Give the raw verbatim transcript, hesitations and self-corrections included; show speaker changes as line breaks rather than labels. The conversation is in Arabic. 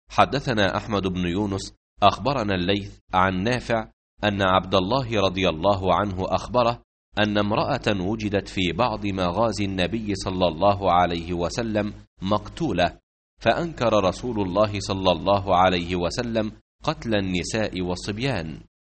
حدثنا أحمد بن يونس أخبرنا الليث عن نافع أن عبد الله رضي الله عنه أخبره أن امرأة وجدت في بعض مغازي النبي صلى الله عليه وسلم مقتولة، فأنكر رسول الله صلى الله عليه وسلم قتل النساء والصبيان،